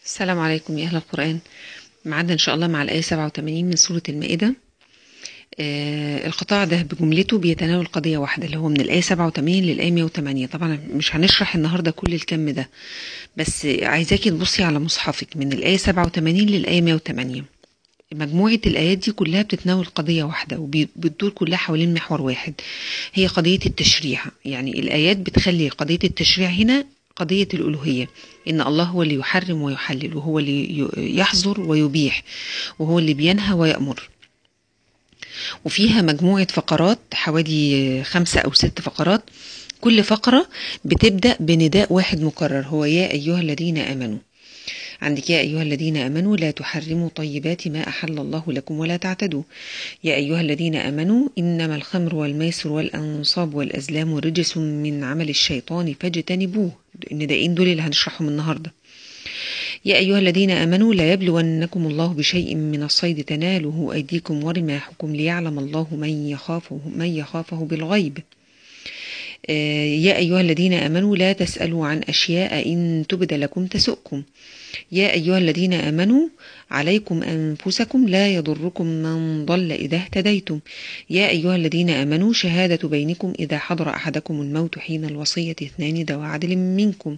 السلام عليكم يا أهل القرآن. معنا إن شاء الله مع الآية 87 من سورة المائدة. القطاع ده بجملته بيتناول قضية واحدة اللي هو من الآية 87 للآية 108. طبعا مش هنشرح النهاردة كل الكم ده، بس عايزاكي تبصي على مصحفك من الآية 87 للآية 108. مجموعة الآيات دي كلها بتتناول قضية واحدة وبتدور كلها حوالين محور واحد، هي قضية التشريع. يعني الآيات بتخلي قضية التشريع هنا قضية الألوهية، إن الله هو اللي يحرم ويحلل، وهو اللي يحظر ويبيح، وهو اللي بينهى ويأمر. وفيها مجموعة فقرات حوالي 5 أو 6 فقرات، كل فقرة بتبدأ بنداء واحد مكرر، هو يا أيها الذين آمنوا. عندك يا أيها الذين آمنوا لا تحرموا طيبات ما أحل الله لكم ولا تعتدوا. يا أيها الذين آمنوا إنما الخمر والميسر والأنصاب والأزلام رجس من عمل الشيطان فاجتنبوه. الندائين دول اللي هنشرحهم النهاردة. يا أيها الذين آمنوا لا يبلونكم الله بشيء من الصيد تناله أيديكم ورماحكم ليعلم الله من يخافه بالغيب. يا أيها الذين آمنوا لا تسألوا عن أشياء إن تبد لكم تسؤكم. يا أيها الذين آمنوا عليكم أنفسكم لا يضركم من ضل إذا اهتديتم. يا أيها الذين آمنوا شهادة بينكم إذا حضر أحدكم الموت حين الوصية 2 ذوي عدل منكم.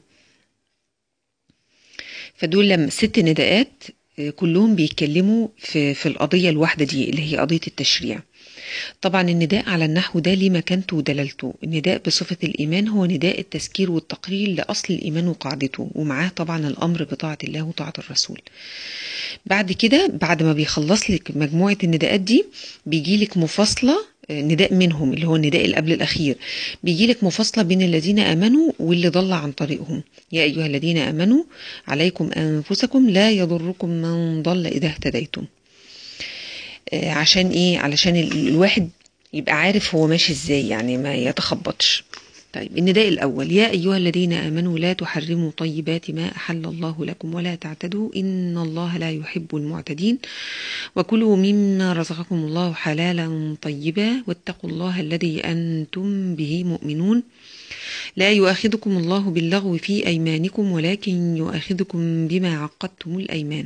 فدول لما 6 نداءات كلهم بيتكلموا في القضية الواحدة دي اللي هي قضية التشريع. طبعا النداء على النحو ده ليه مكانته ودلالته. النداء بصفة الإيمان هو نداء التذكير والتقرير لأصل الإيمان وقاعدته، ومعاه طبعا الأمر بطاعة الله وطاعة الرسول. بعد كده بعد ما بيخلص لك مجموعة النداءات دي بيجي لك مفاصلة، نداء منهم اللي هو النداء اللي قبل الأخير، بيجي لك مفاصلة بين الذين آمنوا واللي ضل عن طريقهم. يا أيها الذين آمنوا عليكم أنفسكم لا يضركم من ضل إذا اهتديتم. عشان ايه؟ علشان الواحد يبقى عارف هو ماشي ازاي، يعني ما يتخبطش. طيب النداء الأول يا أيها الذين آمنوا لا تحرموا طيبات ما أحل الله لكم ولا تعتدوا إن الله لا يحب المعتدين وكلوا مما رزقكم الله حلالا طيبا واتقوا الله الذي أنتم به مؤمنون لا يؤاخذكم الله باللغو في أيمانكم ولكن يؤاخذكم بما عقدتم الأيمان.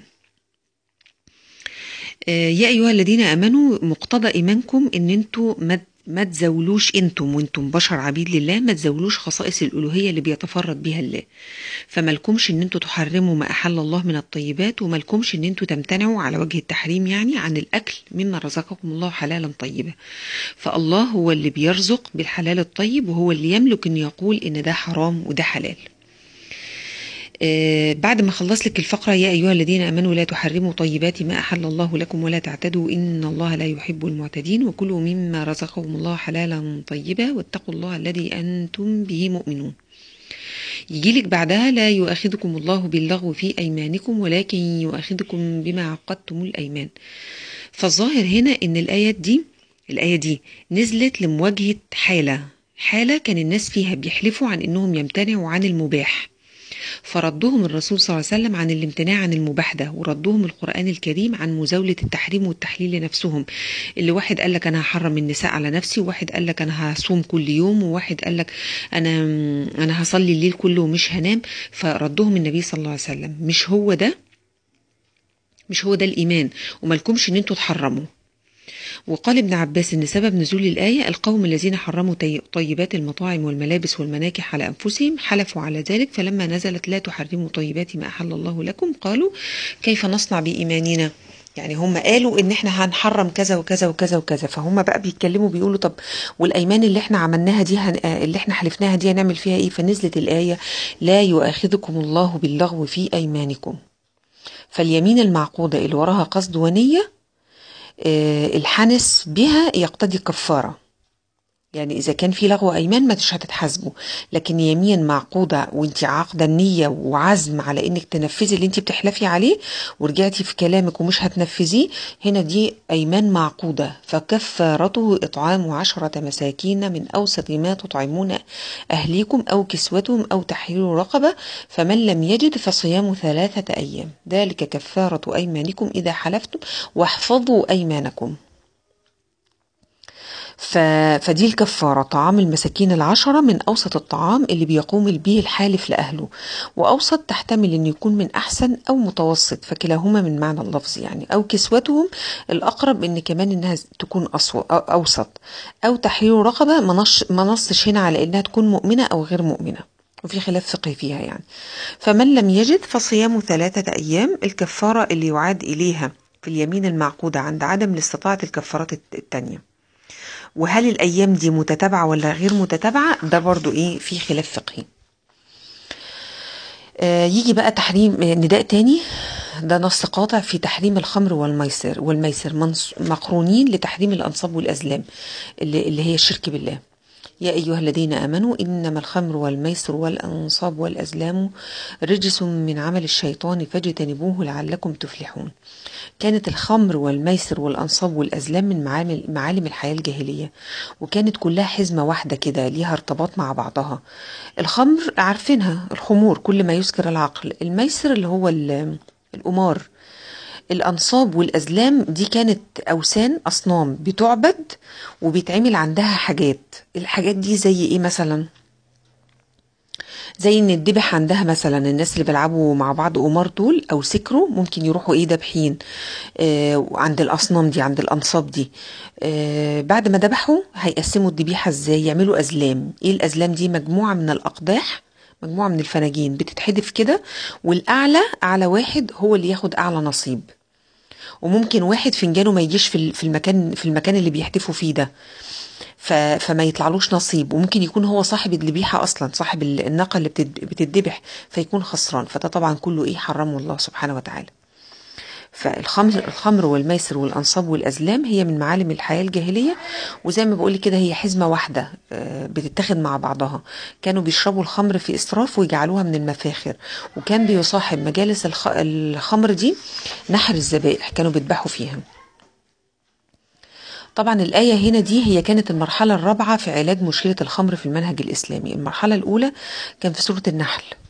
يا أيها الذين آمنوا مقتضى إيمانكم إن انتوا ما تزولوش، انتم وانتم بشر عبيد لله ما تزولوش خصائص الألوهية اللي بيتفرد بها الله. فمالكمش ان انتوا تحرموا ما أحل الله من الطيبات، ومالكمش ان انتوا تمتنعوا على وجه التحريم يعني عن الأكل مما رزقكم الله حلالا طيبا. فالله هو اللي بيرزق بالحلال الطيب، وهو اللي يملك ان يقول ان ده حرام وده حلال. بعد ما خلص لك الفقرة يا أيها الذين آمنوا لا تحرموا طيبات ما أحل الله لكم ولا تعتدوا إن الله لا يحب المعتدين وكلوا مما رزقكم الله حلالا طيبا واتقوا الله الذي أنتم به مؤمنون. يجي لك بعدها لا يؤاخذكم الله باللغو في أيمانكم ولكن يؤاخذكم بما عقدتم الأيمان. فالظاهر هنا إن الآية دي نزلت لمواجهة حالة كان الناس فيها بيحلفوا عن إنهم يمتنعوا عن المباح، فردهم الرسول صلى الله عليه وسلم عن الامتناع عن المباح ده، وردهم القرآن الكريم عن مزاولة التحريم والتحليل لنفسهم. اللي واحد قال لك أنا هحرم النساء على نفسي، وواحد قال لك أنا هصوم كل يوم، وواحد قال لك أنا هصلي الليل كله ومش هنام. فردهم النبي صلى الله عليه وسلم مش هو ده الإيمان، ومالكمش إن انتوا تحرموا. وقال ابن عباس إن سبب نزول الآية القوم الذين حرموا طيبات المطاعم والملابس والمناكح على أنفسهم حلفوا على ذلك، فلما نزلت لا تحرموا طيبات ما أحل الله لكم قالوا كيف نصنع بإيماننا. يعني هم قالوا إن إحنا هنحرم كذا وكذا وكذا وكذا، فهم بقى بيتكلموا بيقولوا طب والأيمان اللي إحنا عملناها دي اللي إحنا حلفناها دي هنعمل فيها إيه؟ فنزلت الآية لا يؤاخذكم الله باللغو في أيمانكم. فاليمين المعقودة اللي وراها قصد ونية الحنس بها يقتضي كفارة. يعني إذا كان في لغو أيمان مش هتتحاسبوا، لكن يمين معقودة وانت عاقدة النية وعزم على انك تنفذي اللي انت بتحلفي عليه ورجعتي في كلامك ومش هتنفذيه، هنا دي أيمان معقودة. فكفارته إطعام 10 مساكين من أوسط ما تطعمون أهليكم أو كسوتهم أو تحرير رقبة فمن لم يجد فصيام 3 أيام ذلك كفارة أيمانكم إذا حلفتم واحفظوا أيمانكم. فدي الكفارة، طعام المساكين 10 من أوسط الطعام اللي بيقوم به الحالف لأهله. وأوسط تحتمل أن يكون من أحسن أو متوسط، فكلاهما من معنى اللفظ يعني. أو كسوتهم، الأقرب أن كمان أنها تكون أوسط. أو تحرير رقبة، ما نصش هنا على أنها تكون مؤمنة أو غير مؤمنة، وفي خلاف فقهي فيها يعني. فمن لم يجد فصيام 3 أيام، الكفارة اللي يعاد إليها في اليمين المعقودة عند عدم الاستطاعة الكفارات التانية. وهل الأيام دي متتابعة ولا غير متتابعة، ده برضو في خلاف فقهي. يجي بقى تحريم نداء تاني، ده نص قاطع في تحريم الخمر والميسر مقرونين لتحريم الأنصاب والأزلام اللي هي الشرك بالله. يا أيها الذين آمنوا إنما الخمر والميسر والأنصاب والأزلام رجس من عمل الشيطان فاجتنبوه لعلكم تفلحون. كانت الخمر والميسر والأنصاب والأزلام من معالم الحياة الجاهلية، وكانت كلها حزمة واحدة كده ليها ارتباط مع بعضها. الخمر عارفينها، الخمور كل ما يسكر العقل. الميسر اللي هو القمار. الأنصاب والأزلام دي كانت أصنام بتعبد وبيتعمل عندها حاجات. الحاجات دي زي إيه مثلا؟ زي ان الذبح عندها مثلا، الناس اللي بيلعبوا مع بعض قمار دول او سكروا ممكن يروحوا دابحين عند الاصنام دي، عند الانصاب دي. بعد ما ذبحوا هيقسموا الذبيحه ازاي؟ يعملوا ازلام. ايه الازلام دي؟ مجموعه من الاقداح، مجموعه من الفناجين بتتحدف كده، والاعلى اعلى واحد هو اللي ياخد اعلى نصيب. وممكن واحد فنجانه ما يجيش في المكان اللي بيحتفوا فيه ده، فما يطلعلوش نصيب. وممكن يكون هو صاحب الذبيحة أصلا، صاحب الناقة اللي بتتذبح، فيكون خسران. فده طبعا كله حرمه الله سبحانه وتعالى. فالخمر والميسر والأنصاب والأزلام هي من معالم الحياة الجاهلية، وزي ما بقول كده هي حزمة واحدة بتتخذ مع بعضها. كانوا بيشربوا الخمر في إسراف ويجعلوها من المفاخر، وكان بيصاحب مجالس الخمر دي نحر الذبائح، كانوا بيذبحوا فيها. طبعا الآية هنا دي هي كانت المرحلة الرابعة في علاج مشكلة الخمر في المنهج الإسلامي. المرحلة الأولى كان في سورة النحل،